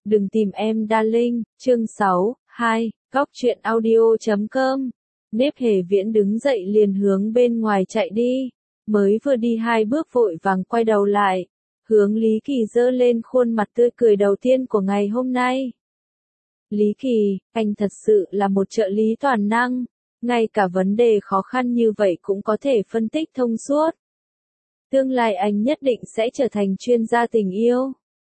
Đừng tìm em darling, chương 6, 2, góc truyện audio.com. Nếp Hề Viễn đứng dậy liền hướng bên ngoài chạy đi, mới vừa đi 2 bước vội vàng quay đầu lại, hướng Lý Kỳ giơ lên khuôn mặt tươi cười đầu tiên của ngày hôm nay. Lý Kỳ, anh thật sự là một trợ lý toàn năng, ngay cả vấn đề khó khăn như vậy cũng có thể phân tích thông suốt. Tương lai anh nhất định sẽ trở thành chuyên gia tình yêu.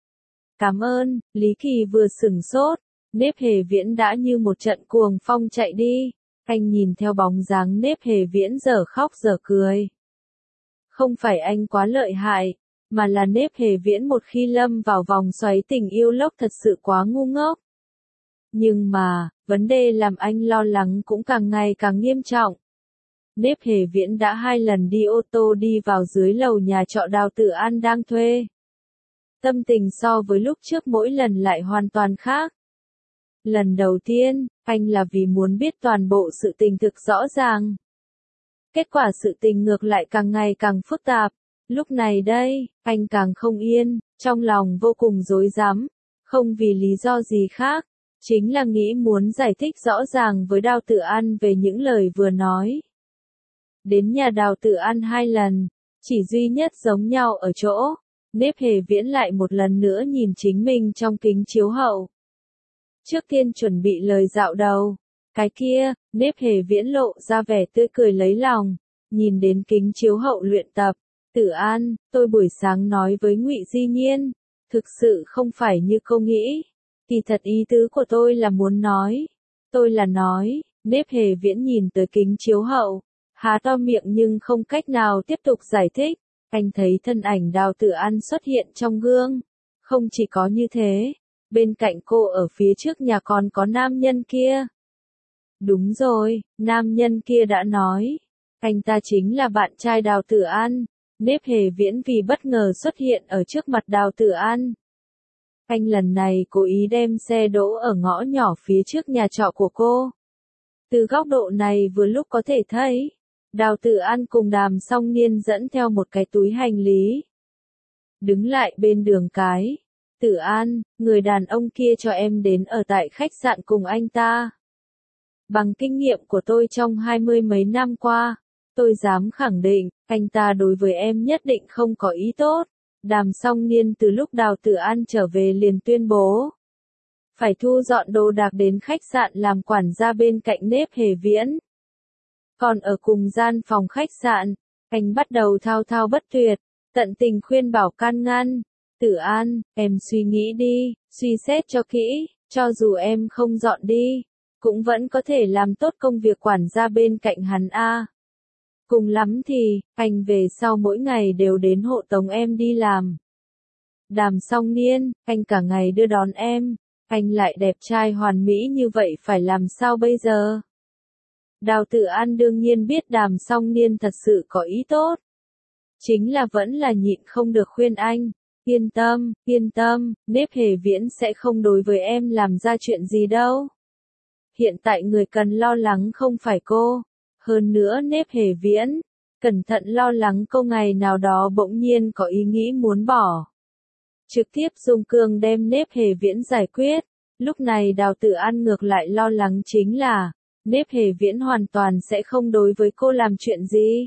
Cảm ơn, Lý Kỳ vừa sửng sốt, Nếp Hề Viễn đã như một trận cuồng phong chạy đi, anh nhìn theo bóng dáng Nếp Hề Viễn dở khóc dở cười. Không phải anh quá lợi hại, mà là Nếp Hề Viễn một khi lâm vào vòng xoáy tình yêu lốc thật sự quá ngu ngốc. Nhưng mà, vấn đề làm anh lo lắng cũng càng ngày càng nghiêm trọng. Nếp Hề Viễn đã 2 lần đi ô tô đi vào dưới lầu nhà trọ Đào Tử An đang thuê. Tâm tình so với lúc trước mỗi lần lại hoàn toàn khác. Lần đầu tiên, anh là vì muốn biết toàn bộ sự tình thực rõ ràng. Kết quả sự tình ngược lại càng ngày càng phức tạp. Lúc này đây, anh càng không yên, trong lòng vô cùng rối rắm, không vì lý do gì khác, chính là nghĩ muốn giải thích rõ ràng với Đào Tử An về những lời vừa nói. Đến nhà Đào Tử An 2 lần, chỉ duy nhất giống nhau ở chỗ, Nếp Hề Viễn lại một lần nữa nhìn chính mình trong kính chiếu hậu. Trước tiên chuẩn bị lời dạo đầu, cái kia, Nếp Hề Viễn lộ ra vẻ tươi cười lấy lòng, nhìn đến kính chiếu hậu luyện tập. Tử An, tôi buổi sáng nói với Ngụy Di Nhiên, thực sự không phải như cô nghĩ. Kỳ thật ý tứ của tôi là muốn nói. Tôi là nói, Nếp Hề Viễn nhìn tới kính chiếu hậu, há to miệng nhưng không cách nào tiếp tục giải thích. Anh thấy thân ảnh Đào Tử An xuất hiện trong gương. Không chỉ có như thế, bên cạnh cô ở phía trước nhà còn có nam nhân kia. Đúng rồi, nam nhân kia đã nói. Anh ta chính là bạn trai Đào Tử An. Nếp Hề Viễn vì bất ngờ xuất hiện ở trước mặt Đào Tử An. Anh lần này cố ý đem xe đỗ ở ngõ nhỏ phía trước nhà trọ của cô. Từ góc độ này vừa lúc có thể thấy, Đào Tử An cùng Đàm Song Niên dẫn theo một cái túi hành lý. Đứng lại bên đường cái. Tử An, người đàn ông kia cho em đến ở tại khách sạn cùng anh ta. Bằng kinh nghiệm của tôi trong 20 mấy năm qua, tôi dám khẳng định, anh ta đối với em nhất định không có ý tốt. Đàm Song Niên từ lúc Đào Tử An trở về liền tuyên bố. Phải thu dọn đồ đạc đến khách sạn làm quản gia bên cạnh Nếp Hề Viễn. Còn ở cùng gian phòng khách sạn, anh bắt đầu thao thao bất tuyệt, tận tình khuyên bảo can ngăn. Tử An, em suy nghĩ đi, suy xét cho kỹ, cho dù em không dọn đi, cũng vẫn có thể làm tốt công việc quản gia bên cạnh hắn a. Cùng lắm thì, anh về sau mỗi ngày đều đến hộ tống em đi làm. Đàm Song Niên, anh cả ngày đưa đón em, anh lại đẹp trai hoàn mỹ như vậy phải làm sao bây giờ? Đào Tử An đương nhiên biết Đàm Song Niên thật sự có ý tốt. Chính là vẫn là nhịn không được khuyên anh, yên tâm, Nếp Hề Viễn sẽ không đối với em làm ra chuyện gì đâu. Hiện tại người cần lo lắng không phải cô. Hơn nữa Nếp Hề Viễn, cẩn thận lo lắng cô ngày nào đó bỗng nhiên có ý nghĩ muốn bỏ. Trực tiếp dùng cương đem Nếp Hề Viễn giải quyết, lúc này Đào Tử An ngược lại lo lắng chính là, Nếp Hề Viễn hoàn toàn sẽ không đối với cô làm chuyện gì.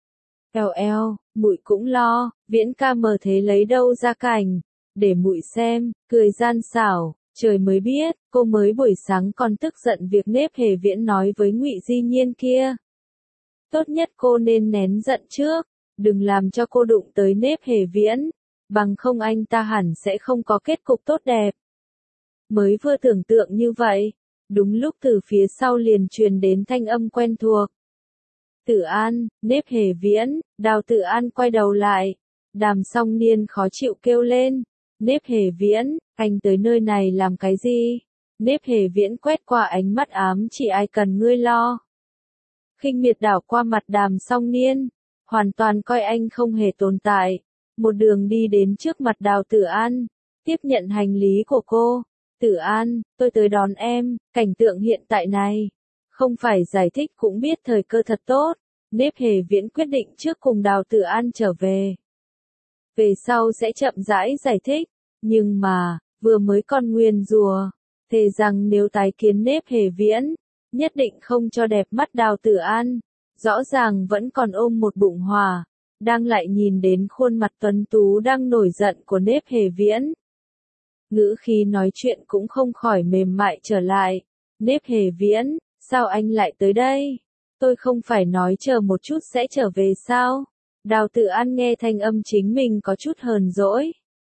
Muội cũng lo, Viễn ca mờ thế lấy đâu ra cảnh, để muội xem, cười gian xảo. Trời mới biết, cô mới buổi sáng còn tức giận việc Nếp Hề Viễn nói với Ngụy Di Nhiên kia. Tốt nhất cô nên nén giận trước, đừng làm cho cô đụng tới Nếp Hề Viễn, bằng không anh ta hẳn sẽ không có kết cục tốt đẹp. Mới vừa tưởng tượng như vậy, đúng lúc từ phía sau liền truyền đến thanh âm quen thuộc. Tử An, Nếp Hề Viễn, Đào Tử An quay đầu lại, Đàm Song Niên khó chịu kêu lên. Nếp Hề Viễn, anh tới nơi này làm cái gì? Nếp Hề Viễn quét qua ánh mắt ám chỉ ai cần ngươi lo. Khinh miệt đảo qua mặt Đàm Song Niên, hoàn toàn coi anh không hề tồn tại. Một đường đi đến trước mặt Đào Tử An, tiếp nhận hành lý của cô. Tử An, tôi tới đón em, cảnh tượng hiện tại này. Không phải giải thích cũng biết thời cơ thật tốt. Nếp Hề Viễn quyết định trước cùng Đào Tử An trở về. Về sau sẽ chậm rãi giải thích, nhưng mà, vừa mới còn nguyền rủa, thề rằng nếu tái kiến Nếp Hề Viễn, nhất định không cho đẹp mắt Đào Tử An, rõ ràng vẫn còn ôm một bụng hỏa, đang lại nhìn đến khuôn mặt tuấn tú đang nổi giận của Nếp Hề Viễn. Ngữ khí nói chuyện cũng không khỏi mềm mại trở lại. Nếp Hề Viễn, sao anh lại tới đây? Tôi không phải nói chờ một chút sẽ trở về sao? Đào Tử An nghe thanh âm chính mình có chút hờn dỗi.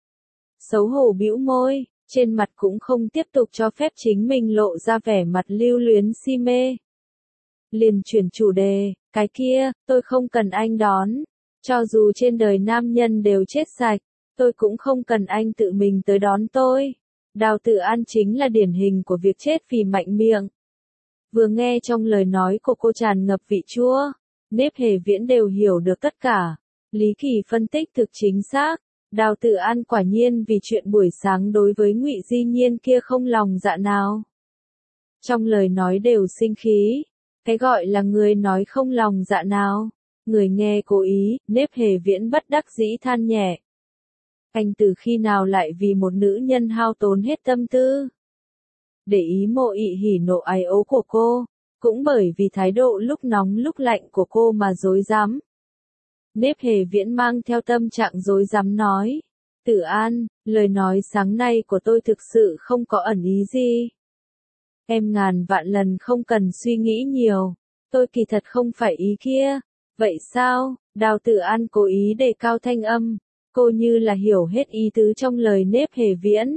Xấu hổ bĩu môi, trên mặt cũng không tiếp tục cho phép chính mình lộ ra vẻ mặt lưu luyến si mê. Liền chuyển chủ đề, cái kia, tôi không cần anh đón. Cho dù trên đời nam nhân đều chết sạch, tôi cũng không cần anh tự mình tới đón tôi. Đào Tử An chính là điển hình của việc chết vì mạnh miệng. Vừa nghe trong lời nói của cô tràn ngập vị chua, Nếp Hề Viễn đều hiểu được tất cả. Lý Kỳ phân tích thực chính xác. Đào Tử An quả nhiên vì chuyện buổi sáng đối với Ngụy Di Nhiên kia không lòng dạ nào. Trong lời nói đều sinh khí. Cái gọi là người nói không lòng dạ nào, người nghe cố ý. Nếp Hề Viễn bất đắc dĩ than nhẹ. Anh từ khi nào lại vì một nữ nhân hao tốn hết tâm tư? Để ý Mộ Ị hỉ nộ ái ố của cô, cũng bởi vì thái độ lúc nóng lúc lạnh của cô mà rối rắm. Nếp Hề Viễn mang theo tâm trạng rối rắm nói. Tử An, lời nói sáng nay của tôi thực sự không có ẩn ý gì. Em ngàn vạn lần không cần suy nghĩ nhiều, tôi kỳ thật không phải ý kia. Vậy sao? Đào Tử An cố ý đề cao thanh âm, cô như là hiểu hết ý tứ trong lời Nếp Hề Viễn.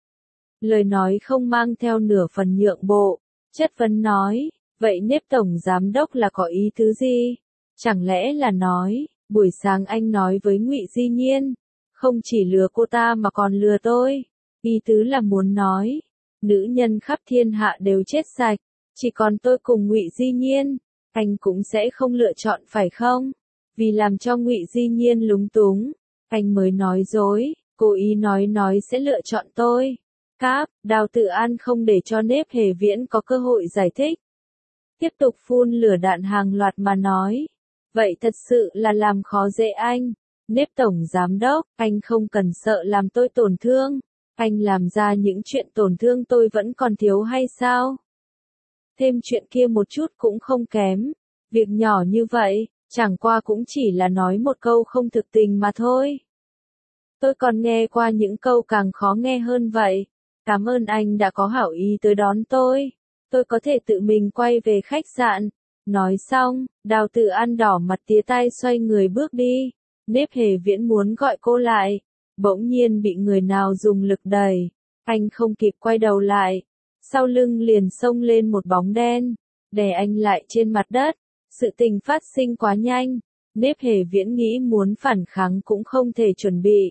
Lời nói không mang theo nửa phần nhượng bộ, chất vấn nói, vậy Nếp Tổng Giám Đốc là có ý tứ gì? Chẳng lẽ là nói, buổi sáng anh nói với Ngụy Di Nhiên, không chỉ lừa cô ta mà còn lừa tôi. Ý tứ là muốn nói, nữ nhân khắp thiên hạ đều chết sạch, chỉ còn tôi cùng Ngụy Di Nhiên, anh cũng sẽ không lựa chọn phải không? Vì làm cho Ngụy Di Nhiên lúng túng, anh mới nói dối, cố ý nói sẽ lựa chọn tôi. Cáp, Đào Tử An không để cho Nếp Hề Viễn có cơ hội giải thích. Tiếp tục phun lửa đạn hàng loạt mà nói. Vậy thật sự là làm khó dễ anh. Nếp Tổng Giám Đốc, anh không cần sợ làm tôi tổn thương. Anh làm ra những chuyện tổn thương tôi vẫn còn thiếu hay sao? Thêm chuyện kia một chút cũng không kém. Việc nhỏ như vậy, chẳng qua cũng chỉ là nói một câu không thực tình mà thôi. Tôi còn nghe qua những câu càng khó nghe hơn vậy. Cảm ơn anh đã có hảo ý tới đón tôi. Tôi có thể tự mình quay về khách sạn. Nói xong, Đào Tử An đỏ mặt tía tai xoay người bước đi. Nếp Hề Viễn muốn gọi cô lại. Bỗng nhiên bị người nào dùng lực đẩy. Anh không kịp quay đầu lại. Sau lưng liền xông lên một bóng đen. Đè anh lại trên mặt đất. Sự tình phát sinh quá nhanh. Nếp Hề Viễn nghĩ muốn phản kháng cũng không thể chuẩn bị.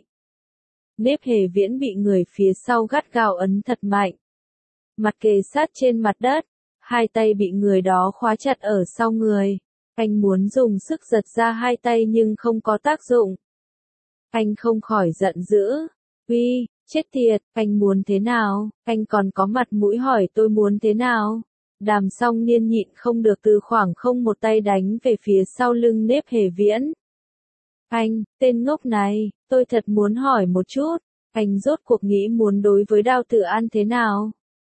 Nếp Hề Viễn bị người phía sau gắt gao ấn thật mạnh. Mặt kề sát trên mặt đất, hai tay bị người đó khóa chặt ở sau người. Anh muốn dùng sức giật ra hai tay nhưng không có tác dụng. Anh không khỏi giận dữ. Uy, chết tiệt, anh muốn thế nào? Anh còn có mặt mũi hỏi tôi muốn thế nào? Đàm Song Niên nhịn không được từ khoảng không một tay đánh về phía sau lưng Nếp Hề Viễn. Anh, tên ngốc này, tôi thật muốn hỏi một chút, anh rốt cuộc nghĩ muốn đối với Đào Tử An thế nào?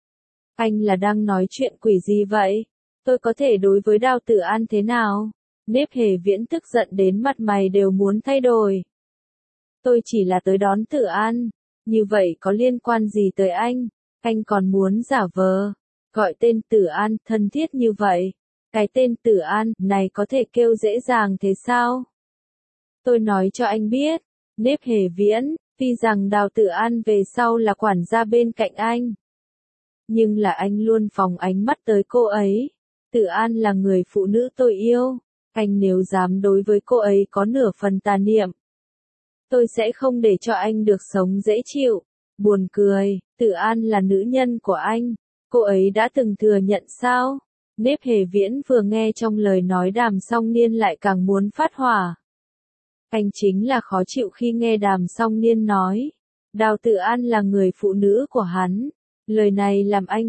Anh là đang nói chuyện quỷ gì vậy? Tôi có thể đối với Đào Tử An thế nào? Nếp Hề Viễn tức giận đến mặt mày đều muốn thay đổi. Tôi chỉ là tới đón Tử An, như vậy có liên quan gì tới anh còn muốn giả vờ, gọi tên Tử An thân thiết như vậy. Cái tên Tử An này có thể kêu dễ dàng thế sao? Tôi nói cho anh biết, Nếp Hề Viễn, tuy rằng Đào Tử An về sau là quản gia bên cạnh anh. Nhưng là anh luôn phóng ánh mắt tới cô ấy. Tử An là người phụ nữ tôi yêu. Anh nếu dám đối với cô ấy có nửa phần tà niệm, tôi sẽ không để cho anh được sống dễ chịu. Buồn cười, Tử An là nữ nhân của anh. Cô ấy đã từng thừa nhận sao? Nếp Hề Viễn vừa nghe trong lời nói Đàm Song Niên lại càng muốn phát hỏa. Anh chính là khó chịu khi nghe Đàm Song Niên nói. Đào Tử An là người phụ nữ của hắn. Lời này làm anh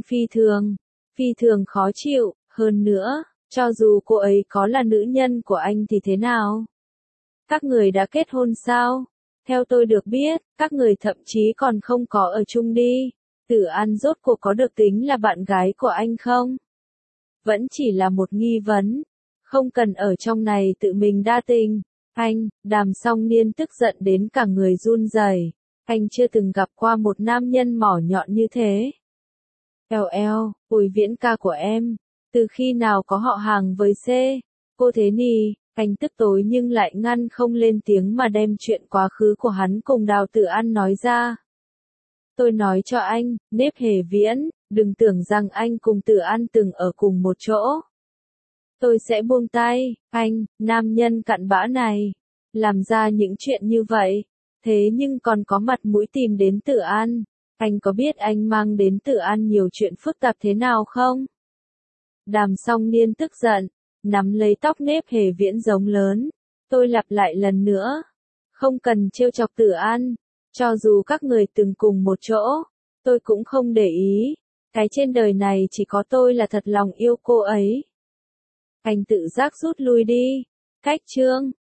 phi thường khó chịu. Hơn nữa, cho dù cô ấy có là nữ nhân của anh thì thế nào? Các người đã kết hôn sao? Theo tôi được biết, các người thậm chí còn không có ở chung đi. Tử An rốt cuộc có được tính là bạn gái của anh không? Vẫn chỉ là một nghi vấn. Không cần ở trong này tự mình đa tình. Anh, Đàm Song Niên tức giận đến cả người run rẩy. Anh chưa từng gặp qua một nam nhân mỏ nhọn như thế. Eo, Bùi Viễn ca của em. Từ khi nào có họ hàng với C? Cô Thế Nì, anh tức tối nhưng lại ngăn không lên tiếng mà đem chuyện quá khứ của hắn cùng Đào Tử An nói ra. Tôi nói cho anh, Nếp Hề Viễn, đừng tưởng rằng anh cùng Tử An từng ở cùng một chỗ. Tôi sẽ buông tay, anh, nam nhân cặn bã này, làm ra những chuyện như vậy, thế nhưng còn có mặt mũi tìm đến Tử An. Anh có biết anh mang đến Tử An nhiều chuyện phức tạp thế nào không? Đàm Song Niên tức giận, nắm lấy tóc Nếp Hề Viễn giống lớn. Tôi lặp lại lần nữa, không cần trêu chọc Tử An, cho dù các người từng cùng một chỗ, tôi cũng không để ý. Cái trên đời này chỉ có tôi là thật lòng yêu cô ấy. Anh tự giác rút lui đi. Cách chương